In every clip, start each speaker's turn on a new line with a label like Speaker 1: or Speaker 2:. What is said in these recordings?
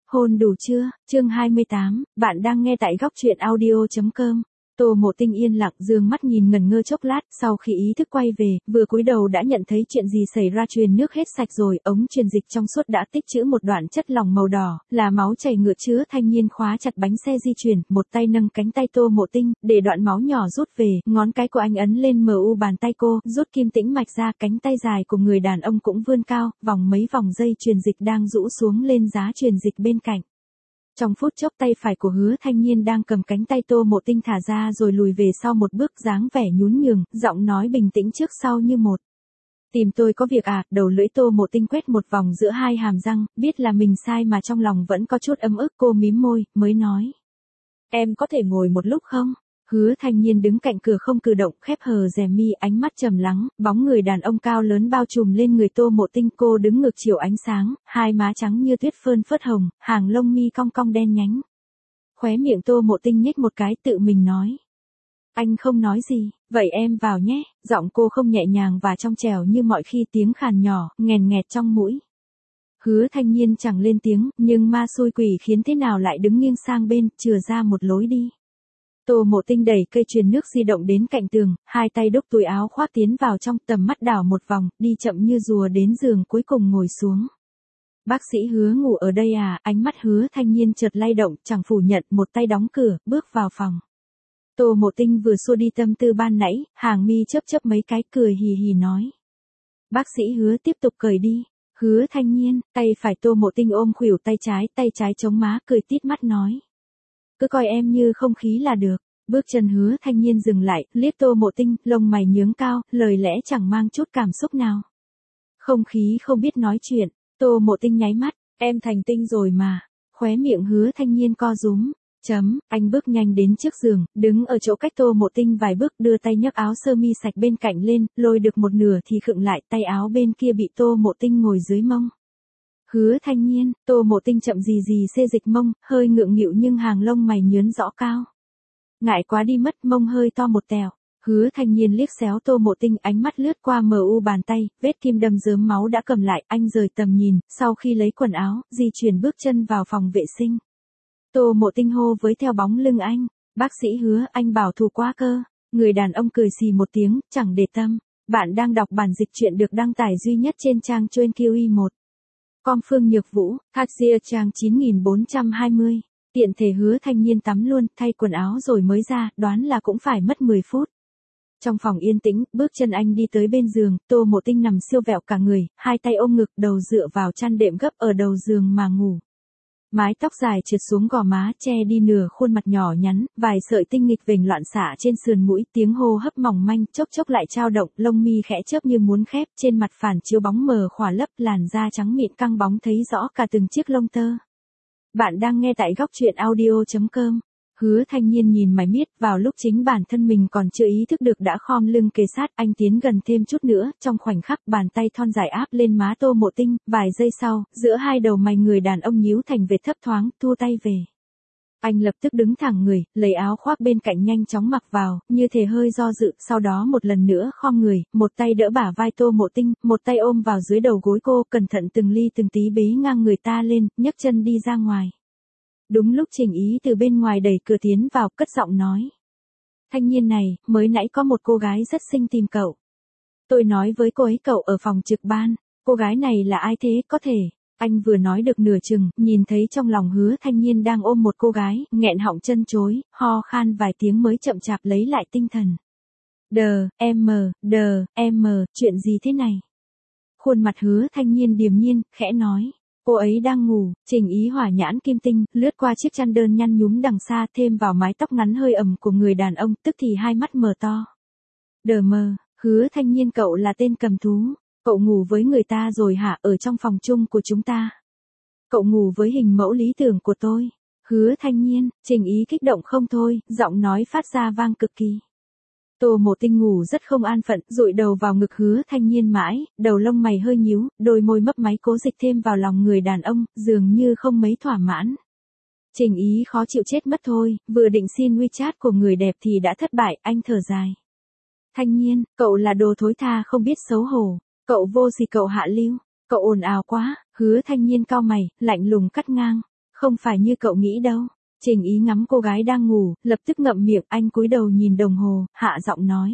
Speaker 1: Hôn đủ chưa? Chương 28, bạn đang nghe tại góc truyện audio.com. Tô Mộ Tinh yên lặng dương mắt nhìn ngẩn ngơ chốc lát, sau khi ý thức quay về, vừa cúi đầu đã nhận thấy chuyện gì xảy ra. Truyền nước hết sạch rồi, ống truyền dịch trong suốt đã tích trữ một đoạn chất lỏng màu đỏ, là máu chảy ngựa chứa. Thanh Nhiên khóa chặt bánh xe di chuyển, một tay nâng cánh tay Tô Mộ Tinh, để đoạn máu nhỏ rút về, ngón cái của anh ấn lên mu bàn tay cô, rút kim tĩnh mạch ra. Cánh tay dài của người đàn ông cũng vươn cao, vòng mấy vòng dây truyền dịch đang rũ xuống lên giá truyền dịch bên cạnh. Trong phút chốc tay phải của Hứa Thanh Nhiên đang cầm cánh tay Tô Mộ Tinh thả ra rồi lùi về sau một bước, dáng vẻ nhún nhường, giọng nói bình tĩnh trước sau như một. Tìm tôi có việc à? Đầu lưỡi Tô Mộ Tinh quét một vòng giữa hai hàm răng, biết là mình sai mà trong lòng vẫn có chút ấm ức. Cô mím môi, mới nói. Em có thể ngồi một lúc không? Hứa Thanh Nhiên đứng cạnh cửa không cử động, khép hờ rèm mi, ánh mắt trầm lắng, bóng người đàn ông cao lớn bao trùm lên người Tô Mộ Tinh. Cô đứng ngược chiều ánh sáng, hai má trắng như tuyết phơn phớt hồng, hàng lông mi cong cong đen nhánh. Khóe miệng Tô Mộ Tinh nhếch một cái, tự mình nói. Anh không nói gì, vậy em vào nhé. Giọng cô không nhẹ nhàng và trong trẻo như mọi khi, tiếng khàn nhỏ, nghèn nghẹt trong mũi. Hứa Thanh Nhiên chẳng lên tiếng, nhưng ma xui quỷ khiến thế nào lại đứng nghiêng sang bên, chừa ra một lối đi. Tô Mộ Tinh đẩy cây truyền nước di động đến cạnh tường, hai tay đúc túi áo khoác tiến vào trong, tầm mắt đảo một vòng, đi chậm như rùa đến giường cuối cùng ngồi xuống. Bác sĩ Hứa ngủ ở đây à? Ánh mắt Hứa Thanh Nhiên chợt lay động, chẳng phủ nhận, một tay đóng cửa, bước vào phòng. Tô Mộ Tinh vừa xua đi tâm tư ban nãy, hàng mi chớp chớp mấy cái, cười hì hì nói. Bác sĩ Hứa tiếp tục cởi đi. Hứa Thanh Nhiên, tay phải Tô Mộ Tinh ôm khuỷu tay trái chống má, cười tít mắt nói. Cứ coi em như không khí là được. Bước chân Hứa Thanh Nhiên dừng lại, liếc Tô Mộ Tinh, lông mày nhướng cao, lời lẽ chẳng mang chút cảm xúc nào. Không khí không biết nói chuyện. Tô Mộ Tinh nháy mắt, em thành tinh rồi mà. Khóe miệng Hứa Thanh Nhiên co rúm. Anh bước nhanh đến trước giường, đứng ở chỗ cách Tô Mộ Tinh vài bước, đưa tay nhấc áo sơ mi sạch bên cạnh lên, lôi được một nửa thì khựng lại, tay áo bên kia bị Tô Mộ Tinh ngồi dưới mông. Hứa Thanh Nhiên, Tô Mộ Tinh chậm gì xê dịch mông, hơi ngượng nghịu nhưng hàng lông mày nhướn rõ cao. Ngại quá đi mất, mông hơi to một tẹo. Hứa Thanh Nhiên liếc xéo Tô Mộ Tinh, ánh mắt lướt qua mu bàn tay, vết kim đâm rớm máu đã cầm lại. Anh rời tầm nhìn, sau khi lấy quần áo, di chuyển bước chân vào phòng vệ sinh. Tô Mộ Tinh hô với theo bóng lưng anh. Bác sĩ Hứa, anh bảo thủ quá cơ. Người đàn ông cười xì một tiếng, chẳng để tâm. Bạn đang đọc bản dịch truyện được đăng tải duy nhất trên trang chuyên QI1. Com Phương Nhược Vũ, Cassia trang 9420. Tiện thể Hứa Thanh Nhiên tắm luôn, thay quần áo rồi mới ra, đoán là cũng phải mất 10 phút. Trong phòng yên tĩnh, bước chân anh đi tới bên giường, Tô Mộ Tinh nằm siêu vẹo cả người, hai tay ôm ngực, đầu dựa vào chăn đệm gấp ở đầu giường mà ngủ. Mái tóc dài trượt xuống gò má, che đi nửa khuôn mặt nhỏ nhắn, vài sợi tinh nghịch vểnh loạn xạ trên sườn mũi, tiếng hô hấp mỏng manh, chốc chốc lại trao động, lông mi khẽ chớp như muốn khép, trên mặt phản chiếu bóng mờ khỏa lấp, làn da trắng mịn căng bóng thấy rõ cả từng chiếc lông tơ. Bạn đang nghe tại góc truyện audio.com. Hứa Thanh Nhiên nhìn mải miết, vào lúc chính bản thân mình còn chưa ý thức được đã khom lưng kề sát, anh tiến gần thêm chút nữa, trong khoảnh khắc bàn tay thon dài áp lên má Tô Mộ Tinh, vài giây sau, giữa hai đầu mày người đàn ông nhíu thành vệt thấp thoáng, thua tay về. Anh lập tức đứng thẳng người, lấy áo khoác bên cạnh nhanh chóng mặc vào, như thể hơi do dự, sau đó một lần nữa khom người, một tay đỡ bả vai Tô Mộ Tinh, một tay ôm vào dưới đầu gối cô, cẩn thận từng ly từng tí bế ngang người ta lên, nhấc chân đi ra ngoài. Đúng lúc Trình Ý từ bên ngoài đẩy cửa tiến vào, cất giọng nói. Thanh Nhiên này, mới nãy có một cô gái rất xinh tìm cậu. Tôi nói với cô ấy cậu ở phòng trực ban, cô gái này là ai thế, có thể. Anh vừa nói được nửa chừng, nhìn thấy trong lòng Hứa Thanh Nhiên đang ôm một cô gái, nghẹn họng chân chối, ho khan vài tiếng mới chậm chạp lấy lại tinh thần. Chuyện gì thế này? Khuôn mặt Hứa Thanh Nhiên điềm nhiên, khẽ nói. Cô ấy đang ngủ. Trình Ý hỏa nhãn kim tinh, lướt qua chiếc chăn đơn nhăn nhúm đằng xa, thêm vào mái tóc ngắn hơi ẩm của người đàn ông, tức thì hai mắt mở to. Hứa Thanh Nhiên, cậu là tên cầm thú. Cậu ngủ với người ta rồi hả? Ở trong phòng chung của chúng ta. Cậu ngủ với hình mẫu lý tưởng của tôi. Hứa Thanh Nhiên, Trình Ý kích động không thôi, giọng nói phát ra vang cực kỳ. Tô Mộ Tinh ngủ rất không an phận, dụi đầu vào ngực Hứa Thanh Nhiên mãi, đầu lông mày hơi nhíu, đôi môi mấp máy cố dịch thêm vào lòng người đàn ông, dường như không mấy thỏa mãn. Trình Ý khó chịu chết mất thôi, vừa định xin WeChat của người đẹp thì đã thất bại, anh thở dài. Thanh Nhiên, cậu là đồ thối tha không biết xấu hổ, cậu vô sỉ, cậu hạ lưu, cậu ồn ào quá. Hứa Thanh Nhiên cau mày, lạnh lùng cắt ngang. Không phải như cậu nghĩ đâu. Trình Ý ngắm cô gái đang ngủ, lập tức ngậm miệng, anh cúi đầu nhìn đồng hồ, hạ giọng nói.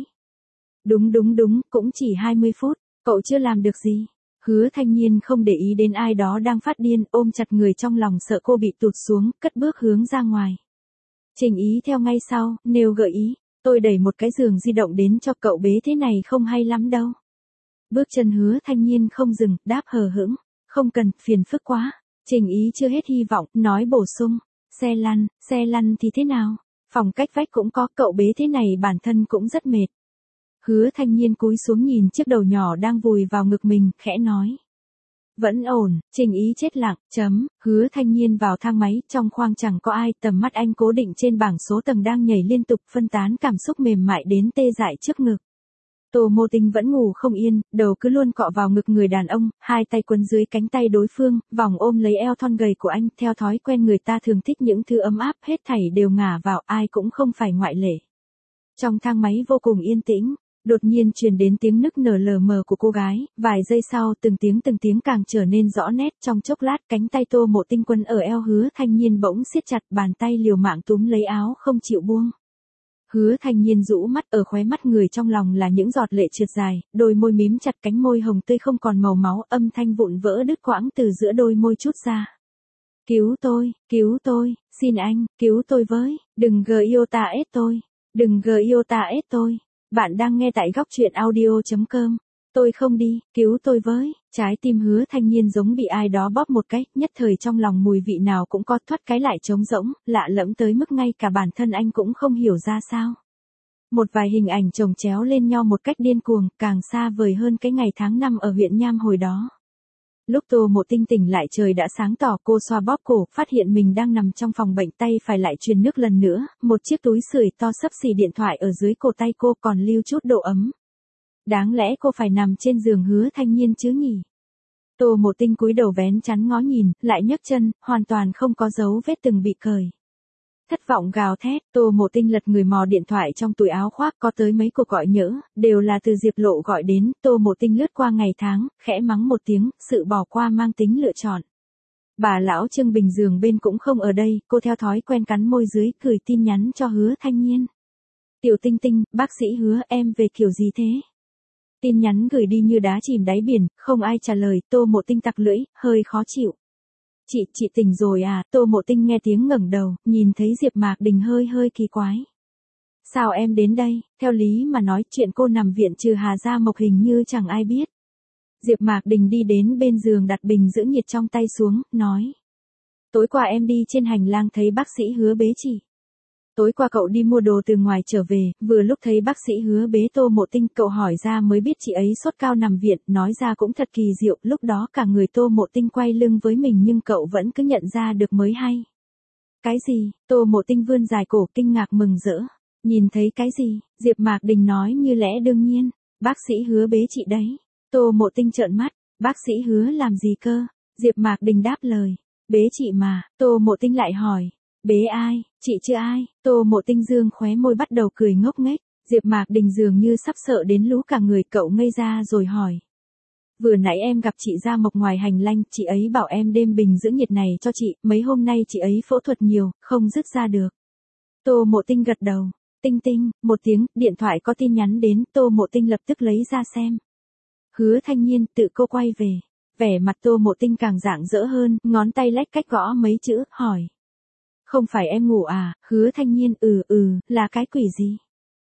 Speaker 1: Đúng, cũng chỉ 20 phút, cậu chưa làm được gì. Hứa Thanh Nhiên không để ý đến ai đó đang phát điên, ôm chặt người trong lòng sợ cô bị tụt xuống, cất bước hướng ra ngoài. Trình Ý theo ngay sau, nêu gợi ý, tôi đẩy một cái giường di động đến cho cậu bế thế này không hay lắm đâu. Bước chân Hứa Thanh Nhiên không dừng, đáp hờ hững, không cần, phiền phức quá. Trình Ý chưa hết hy vọng, nói bổ sung, xe lăn thì thế nào? Phòng cách vách cũng có, cậu bế thế này bản thân cũng rất mệt. Hứa Thanh Nhiên cúi xuống nhìn chiếc đầu nhỏ đang vùi vào ngực mình, khẽ nói. Vẫn ổn. Trình Ý chết lặng, Hứa Thanh Nhiên vào thang máy, trong khoang chẳng có ai, tầm mắt anh cố định trên bảng số tầng đang nhảy liên tục, phân tán cảm xúc mềm mại đến tê dại trước ngực. Tô Mộ Tinh vẫn ngủ không yên, đầu cứ luôn cọ vào ngực người đàn ông, hai tay quấn dưới cánh tay đối phương, vòng ôm lấy eo thon gầy của anh, theo thói quen người ta thường thích những thứ ấm áp, hết thảy đều ngả vào, ai cũng không phải ngoại lệ. Trong thang máy vô cùng yên tĩnh, đột nhiên truyền đến tiếng nức nở lờ mờ của cô gái, vài giây sau từng tiếng càng trở nên rõ nét, trong chốc lát cánh tay Tô Mộ Tinh quấn ở eo Hứa Thanh Nhiên bỗng siết chặt, bàn tay liều mạng túm lấy áo không chịu buông. Hứa Thanh Nhiên rũ mắt, ở khóe mắt người trong lòng là những giọt lệ trượt dài, đôi môi mím chặt, cánh môi hồng tươi không còn màu máu, âm thanh vụn vỡ đứt quãng từ giữa đôi môi chút ra. Cứu tôi, xin anh, cứu tôi với, đừng giota tôi, đừng giota tôi. Bạn đang nghe tại góc truyện audio.com. Tôi không đi, cứu tôi với. Trái tim Hứa Thanh Nhiên giống bị ai đó bóp một cái, nhất thời trong lòng mùi vị nào cũng có, thoát cái lại trống rỗng, lạ lẫm tới mức ngay cả bản thân anh cũng không hiểu ra sao. Một vài hình ảnh chồng chéo lên nhau một cách điên cuồng, càng xa vời hơn cái ngày tháng 5 ở huyện Nham hồi đó. Lúc Tô Mộ Tinh tỉnh lại trời đã sáng tỏ, cô xoa bóp cổ, phát hiện mình đang nằm trong phòng bệnh, tay phải lại truyền nước lần nữa, một chiếc túi sưởi to xấp xì điện thoại ở dưới cổ tay cô còn lưu chút độ ấm. Đáng lẽ cô phải nằm trên giường Hứa Thanh Nhiên chứ nhỉ? Tô Mộ Tinh cúi đầu vén chắn ngó nhìn, lại nhấc chân, hoàn toàn không có dấu vết từng bị cởi. Thất vọng gào thét, Tô Mộ Tinh lật người mò điện thoại trong túi áo khoác, có tới mấy cuộc gọi nhỡ, đều là từ Diệp Lộ gọi đến. Tô Mộ Tinh lướt qua ngày tháng, khẽ mắng một tiếng, sự bỏ qua mang tính lựa chọn. Bà lão Trương Bình giường bên cũng không ở đây, cô theo thói quen cắn môi dưới, gửi tin nhắn cho Hứa Thanh Nhiên. Tiểu Tinh Tinh, bác sĩ Hứa, em về kiểu gì thế? Tin nhắn gửi đi như đá chìm đáy biển, không ai trả lời. Tô Mộ Tinh tặc lưỡi, hơi khó chịu. Chị tỉnh rồi à? Tô Mộ Tinh nghe tiếng ngẩng đầu, nhìn thấy Diệp Mạc Đình hơi kỳ quái. Sao em đến đây? Theo lý mà nói, chuyện cô nằm viện trừ Hà Gia Mộc hình như chẳng ai biết. Diệp Mạc Đình đi đến bên giường, đặt bình giữ nhiệt trong tay xuống, nói. Tối qua em đi trên hành lang thấy bác sĩ Hứa bế chị. Tối qua cậu đi mua đồ từ ngoài trở về, vừa lúc thấy bác sĩ Hứa bế Tô Mộ Tinh, cậu hỏi ra mới biết chị ấy sốt cao nằm viện, nói ra cũng thật kỳ diệu, lúc đó cả người Tô Mộ Tinh quay lưng với mình nhưng cậu vẫn cứ nhận ra được mới hay. Cái gì? Tô Mộ Tinh vươn dài cổ, kinh ngạc mừng rỡ. Nhìn thấy cái gì? Diệp Mạc Đình nói như lẽ đương nhiên, bác sĩ Hứa bế chị đấy. Tô Mộ Tinh trợn mắt, bác sĩ Hứa làm gì cơ? Diệp Mạc Đình đáp lời, bế chị mà. Tô Mộ Tinh lại hỏi. Bế ai? Chị chưa ai? Tô Mộ Tinh dương khóe môi bắt đầu cười ngốc nghếch. Diệp Mạc Đình dường như sắp sợ đến lú cả người, cậu ngây ra rồi hỏi. Vừa nãy em gặp chị Gia Mộc ngoài hành lang, chị ấy bảo em đem bình giữ nhiệt này cho chị, mấy hôm nay chị ấy phẫu thuật nhiều, không dứt ra được. Tô Mộ Tinh gật đầu. Tinh tinh, một tiếng, điện thoại có tin nhắn đến, Tô Mộ Tinh lập tức lấy ra xem. Hứa Thanh Nhiên, tự cô quay về. Vẻ mặt Tô Mộ Tinh càng rạng rỡ hơn, ngón tay lách cách gõ mấy chữ, hỏi. Không phải em ngủ à? Hứa Thanh Nhiên, là cái quỷ gì?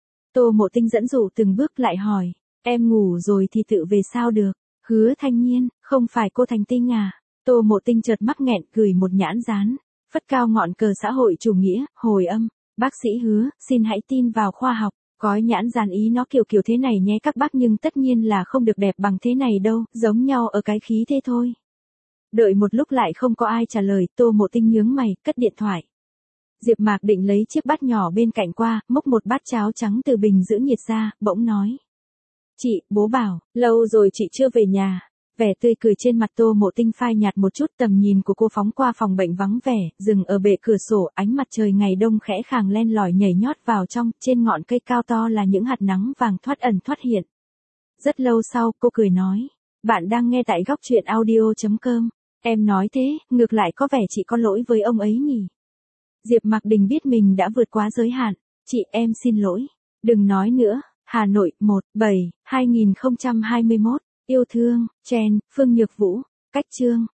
Speaker 1: Tô Mộ Tinh dẫn dụ từng bước lại hỏi. Em ngủ rồi thì tự về sao được? Hứa Thanh Nhiên, không phải cô thành tinh à? Tô Mộ Tinh chợt mắc nghẹn, cười một nhãn dán. Phất cao ngọn cờ xã hội chủ nghĩa, hồi âm. Bác sĩ Hứa, xin hãy tin vào khoa học. Gói nhãn dán ý nó kiểu thế này nhé các bác, nhưng tất nhiên là không được đẹp bằng thế này đâu, giống nhau ở cái khí thế thôi. Đợi một lúc lại không có ai trả lời, Tô Mộ Tinh nhướng mày, cất điện thoại. Diệp Mạc định lấy chiếc bát nhỏ bên cạnh qua, múc một bát cháo trắng từ bình giữ nhiệt ra, bỗng nói. Chị, bố bảo, lâu rồi chị chưa về nhà. Vẻ tươi cười trên mặt Tô Mộ Tinh phai nhạt một chút, tầm nhìn của cô phóng qua phòng bệnh vắng vẻ, dừng ở bệ cửa sổ, ánh mặt trời ngày đông khẽ khàng len lỏi nhảy nhót vào trong, trên ngọn cây cao to là những hạt nắng vàng thoát ẩn thoát hiện. Rất lâu sau, cô cười nói. Bạn đang nghe tại góc truyện audio.com. Em nói thế, ngược lại có vẻ chị có lỗi với ông ấy nhỉ. Diệp Mạc Đình biết mình đã vượt quá giới hạn. Chị em xin lỗi. Đừng nói nữa. Hà Nội 1/7/2021. Yêu thương, Chen, Phương Nhược Vũ. Cách chương.